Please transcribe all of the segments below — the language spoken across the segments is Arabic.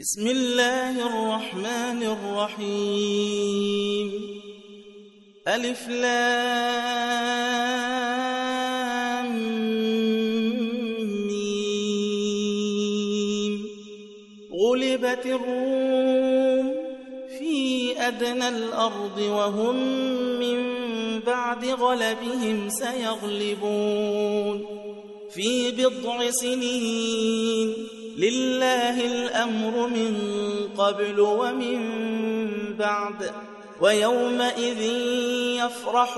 بسم الله الرحمن الرحيم ألف لام ميم غلبت الروم في أدنى الأرض وهم من بعد غلبهم سيغلبون في بضع سنين لله الأمر من قبل ومن بعد ويومئذ يفرح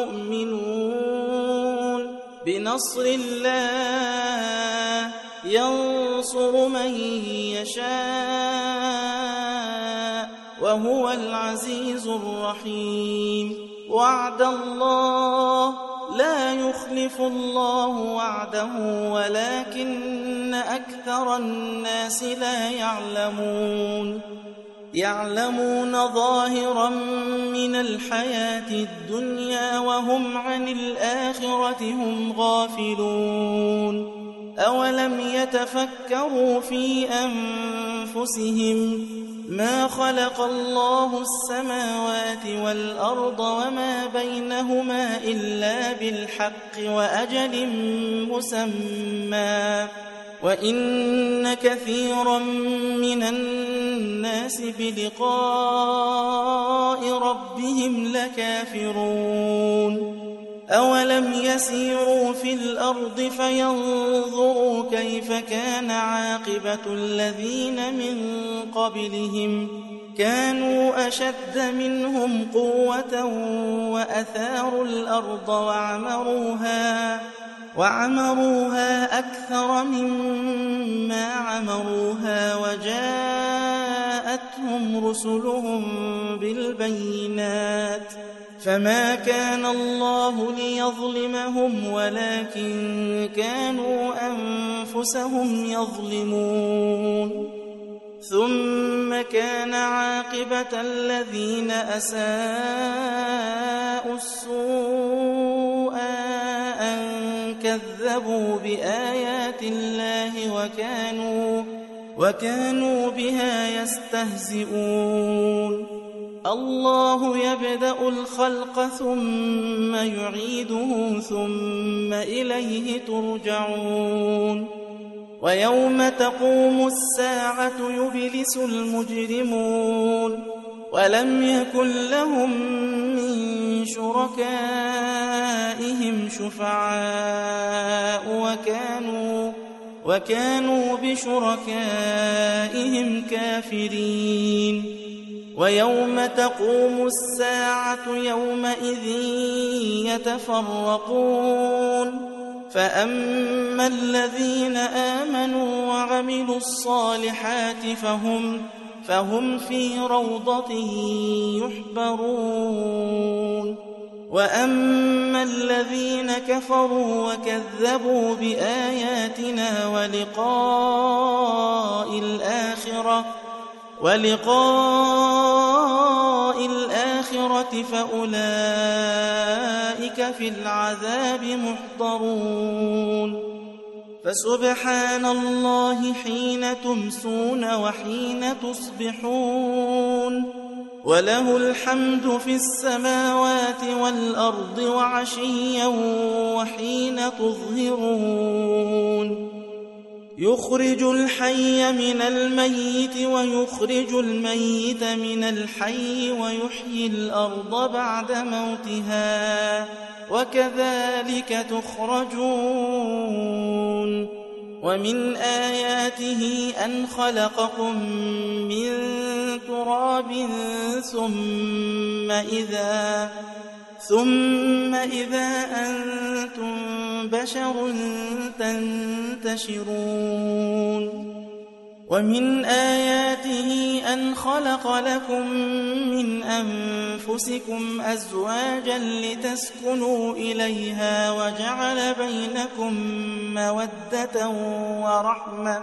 المؤمنون بنصر الله ينصر من يشاء وهو العزيز الرحيم وعد الله لا يخلف الله وعده ولكن أكثر الناس لا يعلمون ظاهرا من الحياة الدنيا وهم عن الآخرة هم غافلون أولم يتفكروا في أنفسهم ما خلق الله السماوات والأرض وما بينهما إلا بالحق وأجل مسمى وإن كثيرا من الناس بلقاء ربهم لكافرون أولم يسيروا في الأرض فينظروا كيف كان عاقبة الذين من قبلهم كانوا أشد منهم قوة وأثاروا الأرض وعمروها أكثر مما عمروها وجاءتهم رسلهم بالبينات فما كان الله ليظلمهم ولكن كانوا أنفسهم يظلمون ثم كان عاقبة الذين أساءوا السوء أن كذبوا بآيات الله وكانوا بها يستهزئون الله يبدأ الخلق ثم يعيده ثم إليه ترجعون ويوم تقوم الساعة يبلس المجرمون ولم يكن لهم من شركائهم شفعاء وكانوا بشركائهم كافرين ويوم تقوم الساعة يومئذ يتفرقون فأما الذين آمنوا وعملوا الصالحات فهم في روضة يحبرون وأما الذين كفروا وكذبوا بآياتنا ولقاء الآخرة فأولئك في العذاب محضرون فسبحان الله حين تمسون وحين تصبحون وله الحمد في السماوات والأرض وعشيا وحين تظهرون يخرج الحي من الميت ويخرج الميت من الحي ويحيي الأرض بعد موتها وكذلك تخرجون ومن آياته أن خلقكم من تراب ثم إذا أنتم بشر تنتشرون ومن آياته أن خلق لكم من أنفسكم أزواجا لتسكنوا إليها وجعل بينكم مودة ورحمة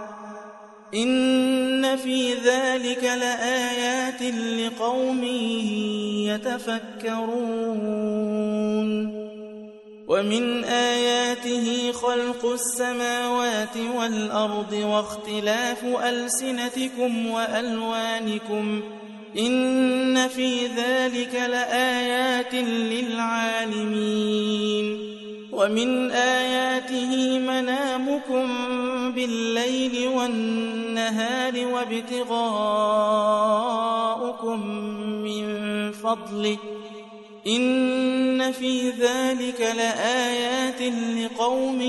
إن في ذلك لآيات لقوم يتفكرون ومن آياته خلق السماوات والأرض واختلاف ألسنتكم وألوانكم إن في ذلك لآيات للعالمين ومن آياته منامكم بالليل والنهار وابتغاؤكم من فضله إن في ذلك لآيات لقوم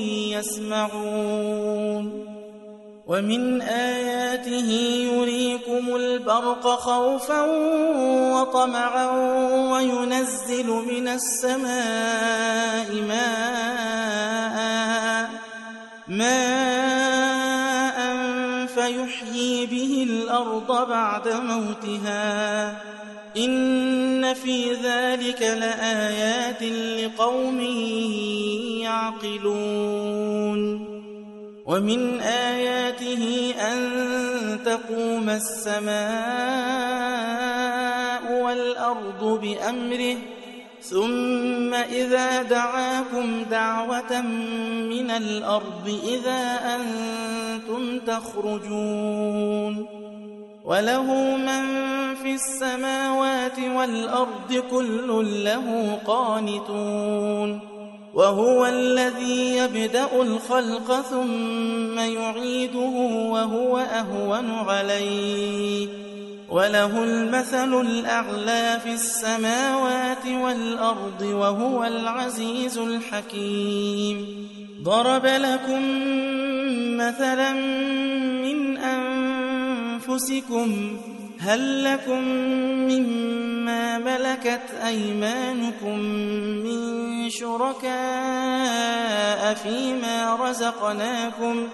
يسمعون ومن آياته يريكم البرق خوفا وطمعا وينزل من السماء ماء فيحيي به الأرض بعد موتها إن في ذلك لآيات لقوم يعقلون ومن آياته أن تقوم السماء والأرض بأمره ثم إذا دعاكم دعوة من الأرض إذا أنتم تخرجون وله من في السماوات والأرض كل له قانتون وهو الذي يبدأ الخلق ثم يعيده وهو أهون عليه وله المثل الأعلى في السماوات والأرض وهو العزيز الحكيم ضرب لكم مثلا من أنفسكم هل لكم مما ملكت أيمانكم من شركاء فيما رزقناكم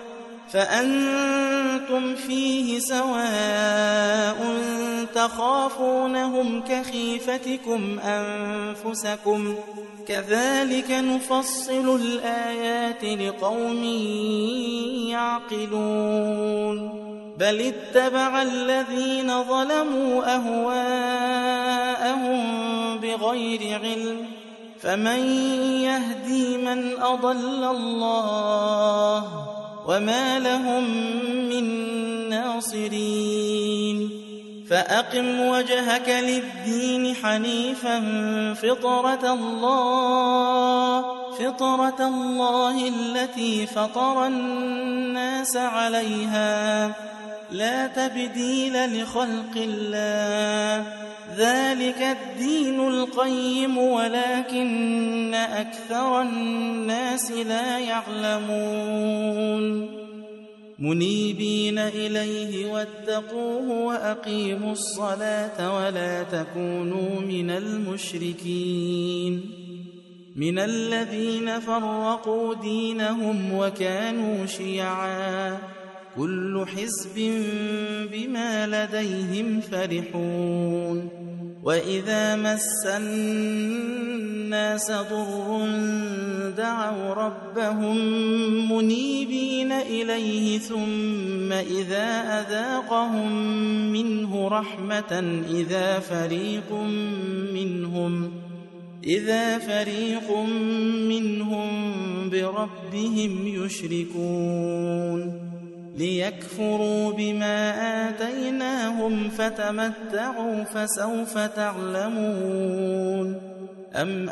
فأنتم فيه سواء تخافونهم كخيفتكم أنفسكم كذلك نفصل الآيات لقوم يعقلون بل اتبع الذين ظلموا أهواءهم بغير علم فمن يهدي من أضل الله وما لهم من ناصرين فأقم وجهك للدين حنيفا فطرة الله التي فطر الناس عليها لا تبديل لخلق الله ذلك الدين القيم ولكن أكثر الناس لا يعلمون منيبين إليه واتقوه وأقيموا الصلاة ولا تكونوا من المشركين من الذين فرقوا دينهم وكانوا شيعا كل حزب بما لديهم فرحون وإذا مس الناس ضر دعوا ربهم منيبين إليه ثم إذا أذاقهم منه رحمة إذا فريق منهم بربهم يشركون ليكفروا بما آتيناهم فتمتعوا فسوف تعلمون أم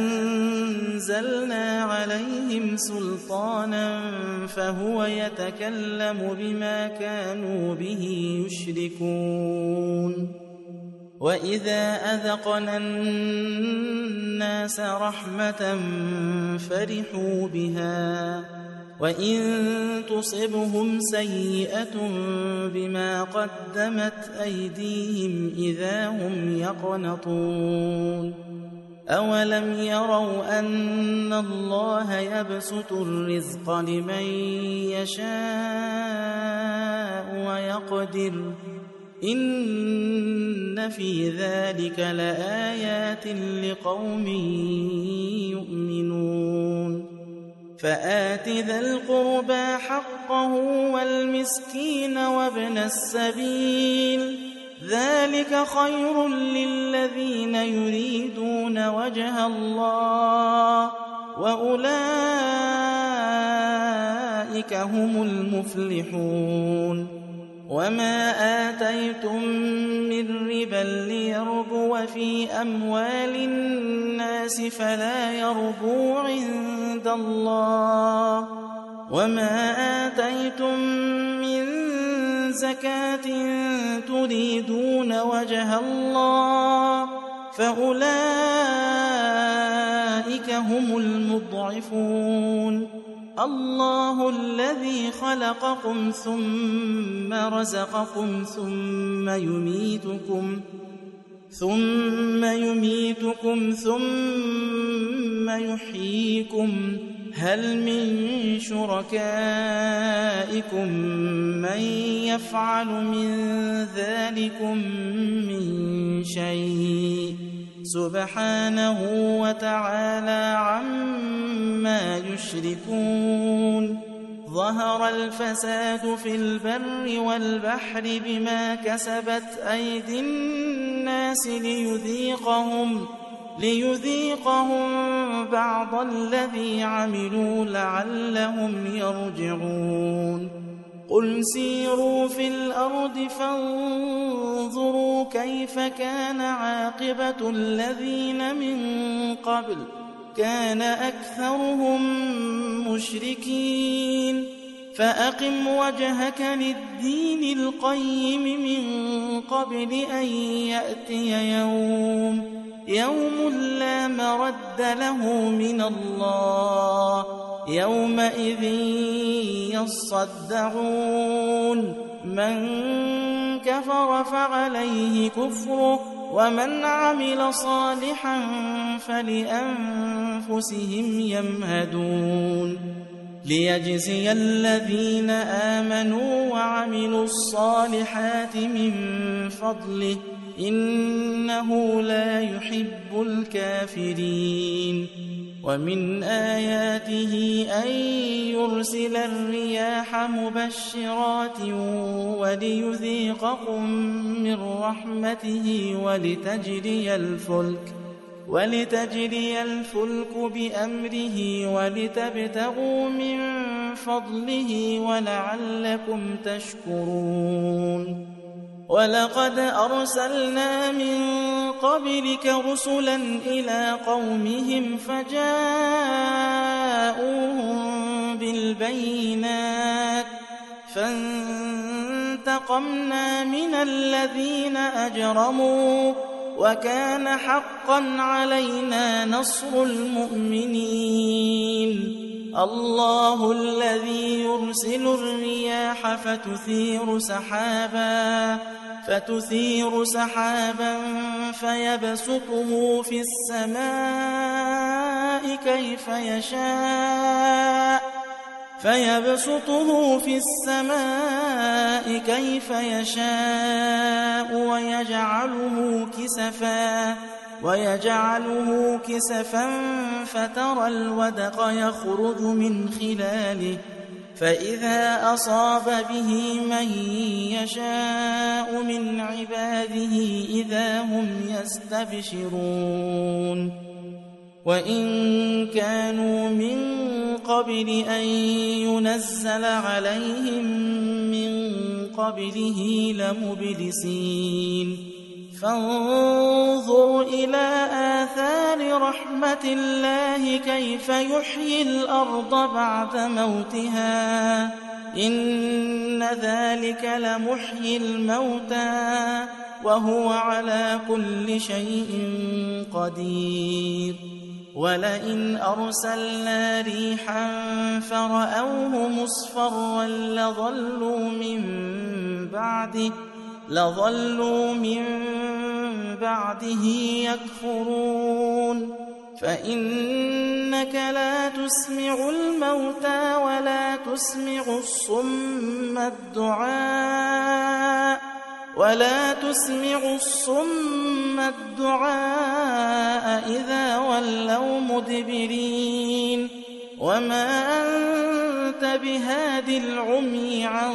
أنزلنا عليهم سلطانا فهو يتكلم بما كانوا به يشركون وإذا أذقنا الناس رحمة فرحوا بها وإن تصبهم سيئة بما قدمت أيديهم إذا هم يقنطون أولم يروا أن الله يبسط الرزق لمن يشاء ويقدر إن في ذلك لآيات لقوم يؤمنون فآت ذا القربى حقه والمسكين وابن السبيل ذلك خير للذين يريدون وجه الله وأولئك هم المفلحون وما آتيتم من ربا ليربو في أموال الناس فلا يربو عند الله وما آتيتم من زكاة تريدون وجه الله فأولئك هم المضعفون الله الذي خلقكم ثم رزقكم ثم يميتكم ثم يحييكم هل من شركائكم من يفعل من ذلكم من شيء سبحانه وتعالى عما يشركون ظهر الفساد في البر والبحر بما كسبت أيدي الناس ليذيقهم بعض الذي عملوا لعلهم يرجعون قل سيروا في الأرض فانظروا كيف كان عاقبة الذين من قبل كان أكثرهم مشركين فأقم وجهك للدين القيم من قبل أن يأتي يوم لا مرد له من الله يومئذ يصدعون من كفر فعليه كفره ومن عمل صالحا فلأنفسهم يمهدون ليجزي الذين آمنوا وعملوا الصالحات من فضله إنه لا يحب الكافرين ومن آياته أن يرسل الرياح مبشرات وليذيقكم من رحمته ولتجري الفلك بأمره ولتبتغوا من فضله ولعلكم تشكرون ولقد أرسلنا من قبلك رسلا إلى قومهم فجاءوهم بالبينات فانتقمنا من الذين أجرموا وكان حقا علينا نصر المؤمنين الله الذي يرسل الرياح فتثير سحابا فيبسطه في السماء كيف يشاء ويجعله كسفا فترى الودق يخرج من خلاله فإذا أصاب به من يشاء من عباده إذا هم يستبشرون وإن كانوا من قبل أن ينزل عليهم من قبله لمبلسين فانظر إلى آثار رحمة الله كيف يحيي الأرض بعد موتها إن ذلك لمحيي الموتى وهو على كل شيء قدير ولئن أرسلنا ريحا فرأوه مصفرا لظلوا من بعده يكفرون فإنك لا تسمع الموتى ولا تسمع الصم الدعاء إذا ولوا مدبرين وما أنت بهاد العمي عن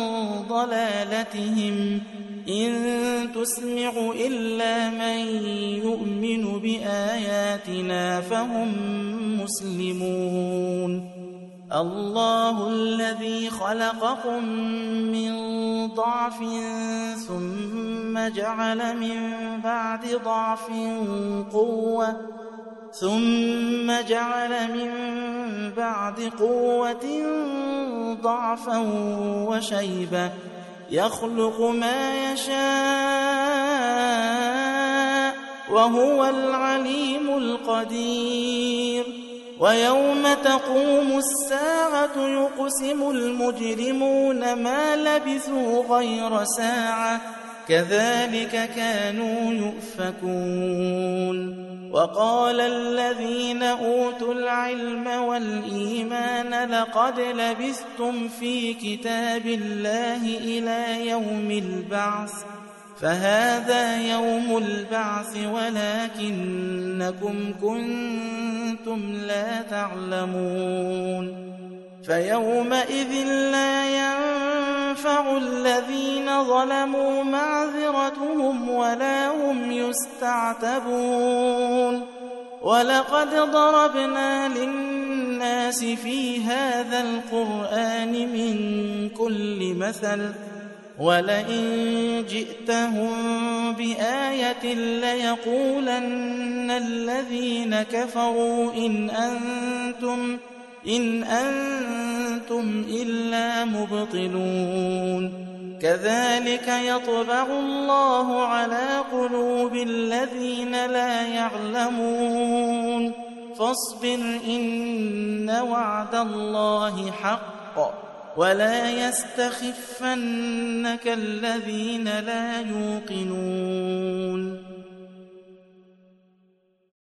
ضلالتهم إن تسمع إلا من يؤمن بآياتنا فهم مسلمون الله الذي خلقكم من ضعف ثم جعل من بعد قوة ضعفا وشيبة يخلق ما يشاء وهو العليم القدير ويوم تقوم الساعة يقسم المجرمون ما لبثوا غير ساعة كذلك كانوا يؤفكون وقال الذين أوتوا العلم والإيمان لقد لبثتم في كتاب الله إلى يوم البعث فهذا يوم البعث ولكنكم كنتم لا تعلمون فيومئذ لا ينفع الذين ظلموا معذرتهم ولا هم يستعتبون ولقد ضربنا للناس في هذا القرآن من كل مثل ولئن جئتهم بآية ليقولن الذين كفروا إن أنتم إلا مبطلون كذلك يطبع الله على قلوب الذين لا يعلمون فاصبر إن وعد الله حق ولا يستخفنك الذين لا يوقنون